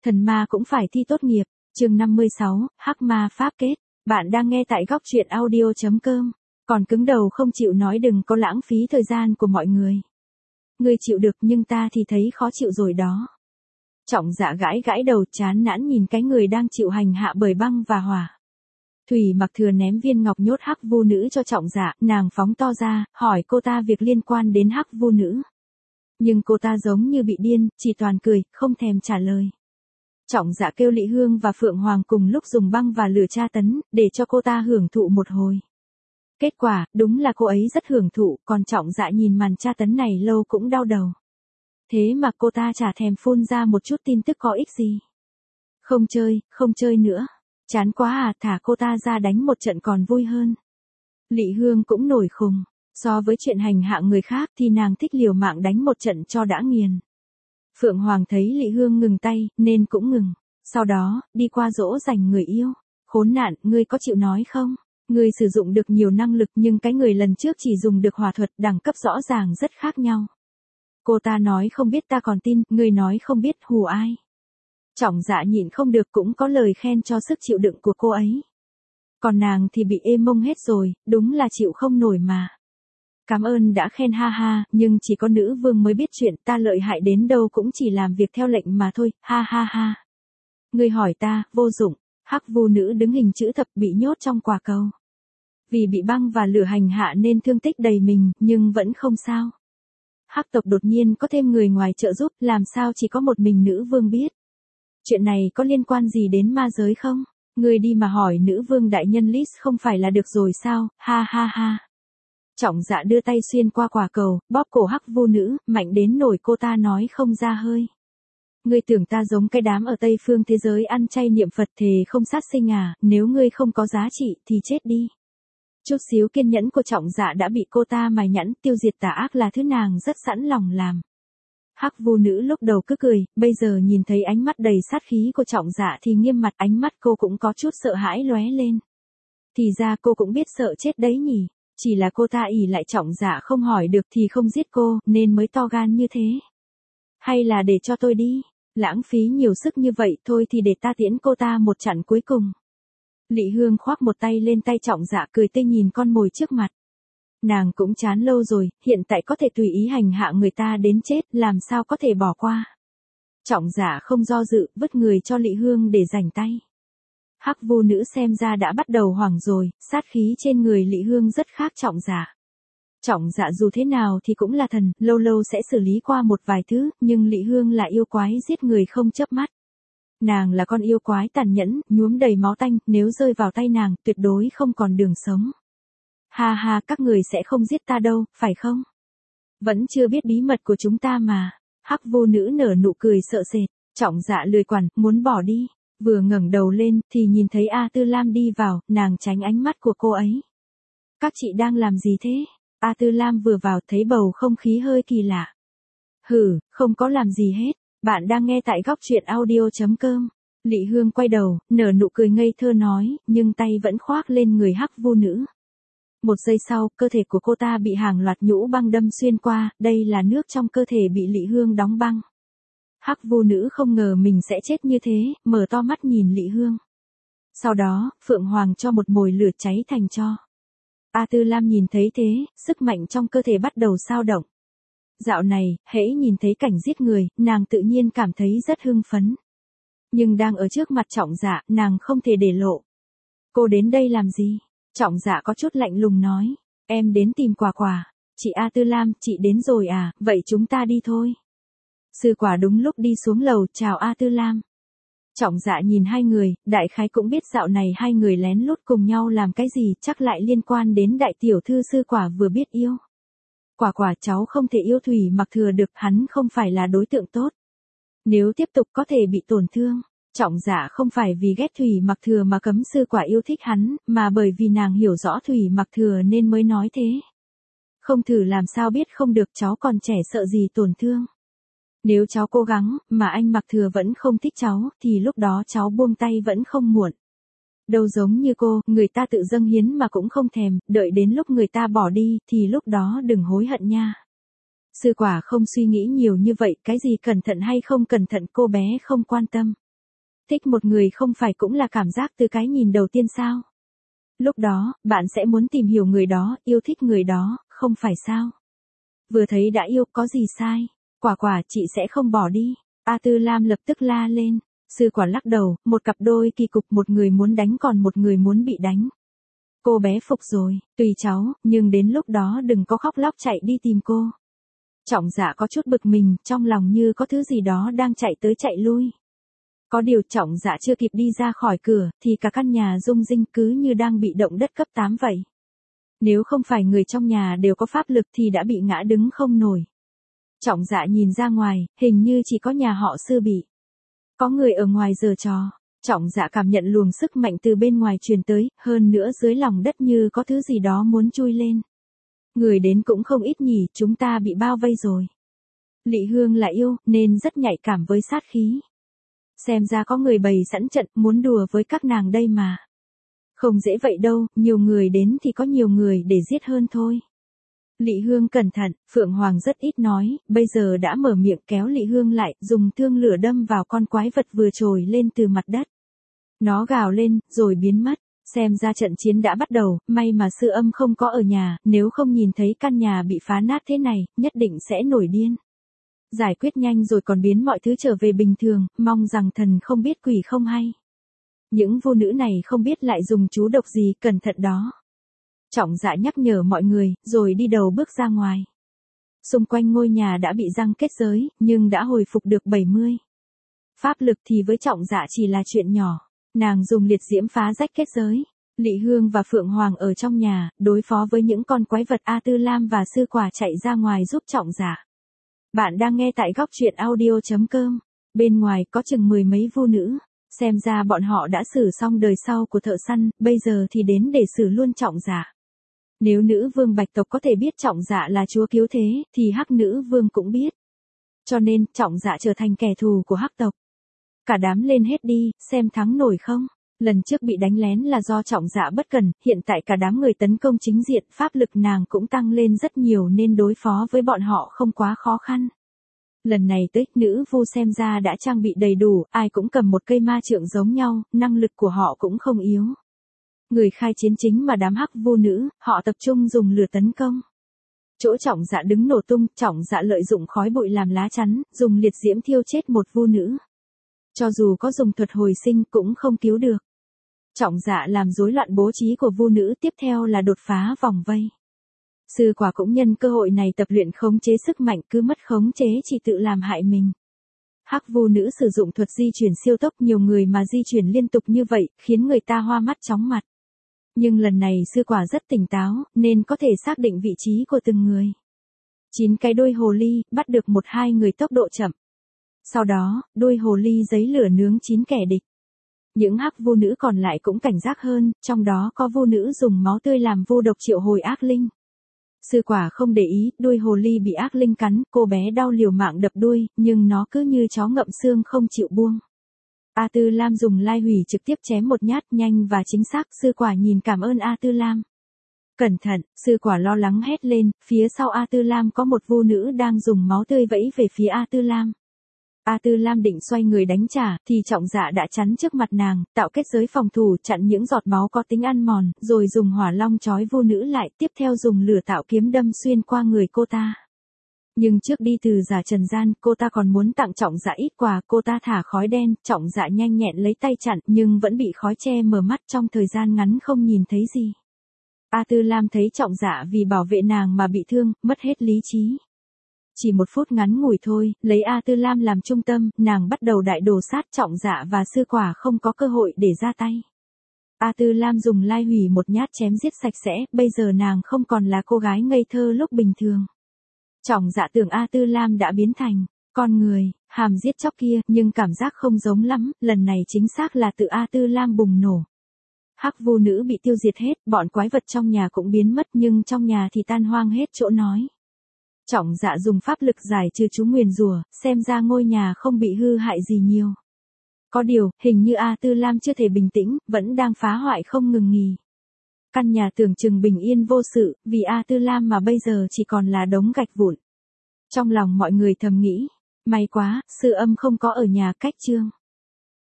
Thần ma cũng phải thi tốt nghiệp. Chương 56, Hắc ma pháp kết. Bạn đang nghe tại góc truyện audio.com. Còn cứng đầu không chịu nói đừng có lãng phí thời gian của mọi người. Ngươi chịu được nhưng ta thì thấy khó chịu rồi đó. Trọng Dạ gãi gãi đầu chán nản nhìn cái người đang chịu hành hạ bởi băng và hỏa. Thủy Mặc Thừa ném viên ngọc nhốt Hắc Vu Nữ cho Trọng Dạ, nàng phóng to ra, hỏi cô ta việc liên quan đến Hắc Vu Nữ. Nhưng cô ta giống như bị điên, chỉ toàn cười, không thèm trả lời. Trọng Dạ kêu Lị Hương và Phượng Hoàng cùng lúc dùng băng và lửa tra tấn, để cho cô ta hưởng thụ một hồi. Kết quả, đúng là cô ấy rất hưởng thụ, còn Trọng Dạ nhìn màn tra tấn này lâu cũng đau đầu. Thế mà cô ta chả thèm phun ra một chút tin tức có ích gì. Không chơi nữa. Chán quá à, thả cô ta ra đánh một trận còn vui hơn. Lị Hương cũng nổi khùng. So với chuyện hành hạ người khác thì nàng thích liều mạng đánh một trận cho đã nghiền. Phượng Hoàng thấy Lị Hương ngừng tay, nên cũng ngừng. Sau đó, đi qua dỗ dành người yêu. Khốn nạn, ngươi có chịu nói không? Ngươi sử dụng được nhiều năng lực nhưng cái người lần trước chỉ dùng được hỏa thuật đẳng cấp rõ ràng rất khác nhau. Cô ta nói không biết ta còn tin, ngươi nói không biết hù ai. Trọng Dạ nhịn không được cũng có lời khen cho sức chịu đựng của cô ấy. Còn nàng thì bị ê mông hết rồi, đúng là chịu không nổi mà. Cảm ơn đã khen ha ha, nhưng chỉ có nữ vương mới biết chuyện, ta lợi hại đến đâu cũng chỉ làm việc theo lệnh mà thôi, ha ha ha. Ngươi hỏi ta, vô dụng. Hắc Vu Nữ đứng hình chữ thập bị nhốt trong quả cầu. Vì bị băng và lửa hành hạ nên thương tích đầy mình, nhưng vẫn không sao. Hắc tộc đột nhiên có thêm người ngoài trợ giúp, làm sao chỉ có một mình nữ vương biết. Chuyện này có liên quan gì đến ma giới không? Ngươi đi mà hỏi nữ vương đại nhân Lis không phải là được rồi sao, ha ha ha. Trọng Dạ đưa tay xuyên qua quả cầu, bóp cổ Hắc Vu Nữ, mạnh đến nổi cô ta nói không ra hơi. Ngươi tưởng ta giống cái đám ở Tây phương thế giới ăn chay niệm Phật thề không sát sinh à, nếu ngươi không có giá trị thì chết đi. Chút xíu kiên nhẫn của Trọng Dạ đã bị cô ta mài nhẵn, tiêu diệt tà ác là thứ nàng rất sẵn lòng làm. Hắc Vu Nữ lúc đầu cứ cười, bây giờ nhìn thấy ánh mắt đầy sát khí của Trọng Dạ thì nghiêm mặt, ánh mắt cô cũng có chút sợ hãi lóe lên. Thì ra cô cũng biết sợ chết đấy nhỉ, chỉ là cô ta ỷ lại Trọng Dạ không hỏi được thì không giết cô, nên mới to gan như thế. Hay là để cho tôi đi, lãng phí nhiều sức như vậy thôi thì để ta tiễn cô ta một trận cuối cùng. Lị Hương khoác một tay lên tay Trọng Dạ cười tươi nhìn con mồi trước mặt. Nàng cũng chán lâu rồi, hiện tại có thể tùy ý hành hạ người ta đến chết, làm sao có thể bỏ qua. Trọng Dạ không do dự, vứt người cho Lị Hương để giành tay. Hắc Vu Nữ xem ra đã bắt đầu hoảng rồi, sát khí trên người Lị Hương rất khác Trọng Dạ. Trọng Dạ dù thế nào thì cũng là thần, lâu lâu sẽ xử lý qua một vài thứ, nhưng Lị Hương là yêu quái giết người không chớp mắt. Nàng là con yêu quái tàn nhẫn, nhuốm đầy máu tanh, nếu rơi vào tay nàng, tuyệt đối không còn đường sống. Ha ha, các người sẽ không giết ta đâu, phải không? Vẫn chưa biết bí mật của chúng ta mà. Hắc Vu Nữ nở nụ cười sợ sệt, Trọng Dạ lười quản, muốn bỏ đi. Vừa ngẩng đầu lên, thì nhìn thấy A Tư Lam đi vào, nàng tránh ánh mắt của cô ấy. Các chị đang làm gì thế? A Tư Lam vừa vào thấy bầu không khí hơi kỳ lạ. Hử, không có làm gì hết. Bạn đang nghe tại góc truyện audio.com. Lị Hương quay đầu, nở nụ cười ngây thơ nói, nhưng tay vẫn khoác lên người Hắc Vu Nữ. Một giây sau, cơ thể của cô ta bị hàng loạt nhũ băng đâm xuyên qua, đây là nước trong cơ thể bị Lị Hương đóng băng. Hắc Vu Nữ không ngờ mình sẽ chết như thế, mở to mắt nhìn Lị Hương. Sau đó, Phượng Hoàng cho một mồi lửa cháy thành tro. A Tư Lam nhìn thấy thế, sức mạnh trong cơ thể bắt đầu xao động. Dạo này, hễ nhìn thấy cảnh giết người, nàng tự nhiên cảm thấy rất hưng phấn. Nhưng đang ở trước mặt Trọng Dạ, nàng không thể để lộ. Cô đến đây làm gì? Trọng Dạ có chút lạnh lùng nói. Em đến tìm Quả Quả. Chị A Tư Lam, chị đến rồi à, vậy chúng ta đi thôi. Sư Quả đúng lúc đi xuống lầu, chào A Tư Lam. Trọng Dạ nhìn hai người, đại khái cũng biết dạo này hai người lén lút cùng nhau làm cái gì, chắc lại liên quan đến đại tiểu thư Sư Quả vừa biết yêu. Quả Quả cháu không thể yêu Thủy Mặc Thừa được, hắn không phải là đối tượng tốt. Nếu tiếp tục có thể bị tổn thương. Trọng Dạ không phải vì ghét Thủy Mặc Thừa mà cấm Sư Quả yêu thích hắn, mà bởi vì nàng hiểu rõ Thủy Mặc Thừa nên mới nói thế. Không thử làm sao biết không được, cháu còn trẻ sợ gì tổn thương. Nếu cháu cố gắng, mà anh Mặc Thừa vẫn không thích cháu, thì lúc đó cháu buông tay vẫn không muộn. Đâu giống như cô, người ta tự dâng hiến mà cũng không thèm, đợi đến lúc người ta bỏ đi, thì lúc đó đừng hối hận nha. Sư Quả không suy nghĩ nhiều như vậy, cái gì cẩn thận hay không cẩn thận cô bé không quan tâm. Thích một người không phải cũng là cảm giác từ cái nhìn đầu tiên sao? Lúc đó, bạn sẽ muốn tìm hiểu người đó, yêu thích người đó, không phải sao? Vừa thấy đã yêu, có gì sai? Quả quả, chị sẽ không bỏ đi. A Tư Lam lập tức la lên. Sư quả lắc đầu, một cặp đôi kỳ cục, một người muốn đánh còn một người muốn bị đánh. Cô bé phục rồi, tùy cháu, nhưng đến lúc đó đừng có khóc lóc chạy đi tìm cô. Trọng Dạ có chút bực mình, trong lòng như có thứ gì đó đang chạy tới chạy lui. Có điều Trọng Dạ chưa kịp đi ra khỏi cửa, thì cả căn nhà rung rinh cứ như đang bị động đất cấp 8 vậy. Nếu không phải người trong nhà đều có pháp lực thì đã bị ngã đứng không nổi. Trọng Dạ nhìn ra ngoài, hình như chỉ có nhà họ Sư bị. Có người ở ngoài giở trò. Trọng Dạ cảm nhận luồng sức mạnh từ bên ngoài truyền tới, hơn nữa dưới lòng đất như có thứ gì đó muốn chui lên. Người đến cũng không ít nhỉ, chúng ta bị bao vây rồi. Lị Hương là yêu, nên rất nhạy cảm với sát khí. Xem ra có người bày sẵn trận, muốn đùa với các nàng đây mà. Không dễ vậy đâu, nhiều người đến thì có nhiều người để giết hơn thôi. Lị Hương cẩn thận, Phượng Hoàng rất ít nói, bây giờ đã mở miệng kéo Lị Hương lại, dùng thương lửa đâm vào con quái vật vừa trồi lên từ mặt đất. Nó gào lên, rồi biến mất. Xem ra trận chiến đã bắt đầu, may mà Sư Âm không có ở nhà, nếu không nhìn thấy căn nhà bị phá nát thế này, nhất định sẽ nổi điên. Giải quyết nhanh rồi còn biến mọi thứ trở về bình thường, mong rằng thần không biết quỷ không hay. Những vô nữ này không biết lại dùng chú độc gì, cẩn thận đó. Trọng Dạ nhắc nhở mọi người, rồi đi đầu bước ra ngoài. Xung quanh ngôi nhà đã bị răng kết giới, nhưng đã hồi phục được 70. Pháp lực thì với Trọng Dạ chỉ là chuyện nhỏ. Nàng dùng liệt diễm phá rách kết giới. Lị Hương và Phượng Hoàng ở trong nhà, đối phó với những con quái vật. A Tư Lam và Sư Quả chạy ra ngoài giúp Trọng Dạ. Bạn đang nghe tại góc truyện audio.com. Bên ngoài có chừng 10 mấy vô nữ. Xem ra bọn họ đã xử xong đời sau của thợ săn, bây giờ thì đến để xử luôn Trọng Dạ. Nếu nữ vương Bạch tộc có thể biết Trọng Dạ là chúa cứu thế, thì Hắc nữ vương cũng biết. Cho nên, Trọng Dạ trở thành kẻ thù của Hắc tộc. Cả đám lên hết đi, xem thắng nổi không. Lần trước bị đánh lén là do Trọng Dạ bất cẩn, hiện tại cả đám người tấn công chính diện, pháp lực nàng cũng tăng lên rất nhiều nên đối phó với bọn họ không quá khó khăn. Lần này tới, nữ vu xem ra đã trang bị đầy đủ, ai cũng cầm một cây ma trượng giống nhau, năng lực của họ cũng không yếu. Người khai chiến chính mà đám Hắc vu nữ, họ tập trung dùng lửa tấn công. Chỗ Trọng Dạ đứng nổ tung, Trọng Dạ lợi dụng khói bụi làm lá chắn, dùng liệt diễm thiêu chết một vu nữ. Cho dù có dùng thuật hồi sinh cũng không cứu được. Trọng Dạ làm rối loạn bố trí của vu nữ, tiếp theo là đột phá vòng vây. Sư Quả cũng nhân cơ hội này tập luyện khống chế sức mạnh, cứ mất khống chế chỉ tự làm hại mình. Hắc vu nữ sử dụng thuật di chuyển siêu tốc, nhiều người mà di chuyển liên tục như vậy, khiến người ta hoa mắt chóng mặt. Nhưng lần này Sư Quả rất tỉnh táo, nên có thể xác định vị trí của từng người. 9 cái đuôi hồ ly, bắt được 1-2 người tốc độ chậm. Sau đó, đuôi hồ ly giấy lửa nướng 9 kẻ địch. Những Hắc vu nữ còn lại cũng cảnh giác hơn, trong đó có vu nữ dùng máu tươi làm vu độc triệu hồi ác linh. Sư Quả không để ý, đuôi hồ ly bị ác linh cắn, cô bé đau liều mạng đập đuôi, nhưng nó cứ như chó ngậm xương không chịu buông. A Tư Lam dùng lai hủy trực tiếp chém một nhát, nhanh và chính xác. Sư Quả nhìn cảm ơn A Tư Lam. Cẩn thận, Sư Quả lo lắng hét lên, phía sau A Tư Lam có một vu nữ đang dùng máu tươi vẫy về phía A Tư Lam. A Tư Lam định xoay người đánh trả, thì Trọng Dạ đã chắn trước mặt nàng, tạo kết giới phòng thủ chặn những giọt máu có tính ăn mòn, rồi dùng hỏa long trói vu nữ lại, tiếp theo dùng lửa tạo kiếm đâm xuyên qua người cô ta. Nhưng trước đi từ giả trần gian, cô ta còn muốn tặng Trọng Dạ ít quà, cô ta thả khói đen, Trọng Dạ nhanh nhẹn lấy tay chặn, nhưng vẫn bị khói che mờ mắt, trong thời gian ngắn không nhìn thấy gì. A Tư Lam thấy Trọng Dạ vì bảo vệ nàng mà bị thương, mất hết lý trí. Chỉ 1 phút ngắn ngủi thôi, lấy A Tư Lam làm trung tâm, nàng bắt đầu đại đồ sát. Trọng Dạ và Sư Quả không có cơ hội để ra tay. A Tư Lam dùng lai hủy một nhát chém giết sạch sẽ, bây giờ nàng không còn là cô gái ngây thơ lúc bình thường. Trọng Dạ tưởng A Tư Lam đã biến thành con người, hàm giết chóc kia, nhưng cảm giác không giống lắm, lần này chính xác là tự A Tư Lam bùng nổ. Hắc vu nữ bị tiêu diệt hết, bọn quái vật trong nhà cũng biến mất, nhưng trong nhà thì tan hoang hết chỗ nói. Trọng Dạ dùng pháp lực giải trừ chú nguyền rủa, xem ra ngôi nhà không bị hư hại gì nhiều. Có điều, hình như A Tư Lam chưa thể bình tĩnh, vẫn đang phá hoại không ngừng nghỉ. Căn nhà tưởng chừng bình yên vô sự, vì A Tư Lam mà bây giờ chỉ còn là đống gạch vụn. Trong lòng mọi người thầm nghĩ, may quá, Sư Âm không có ở nhà cách chương.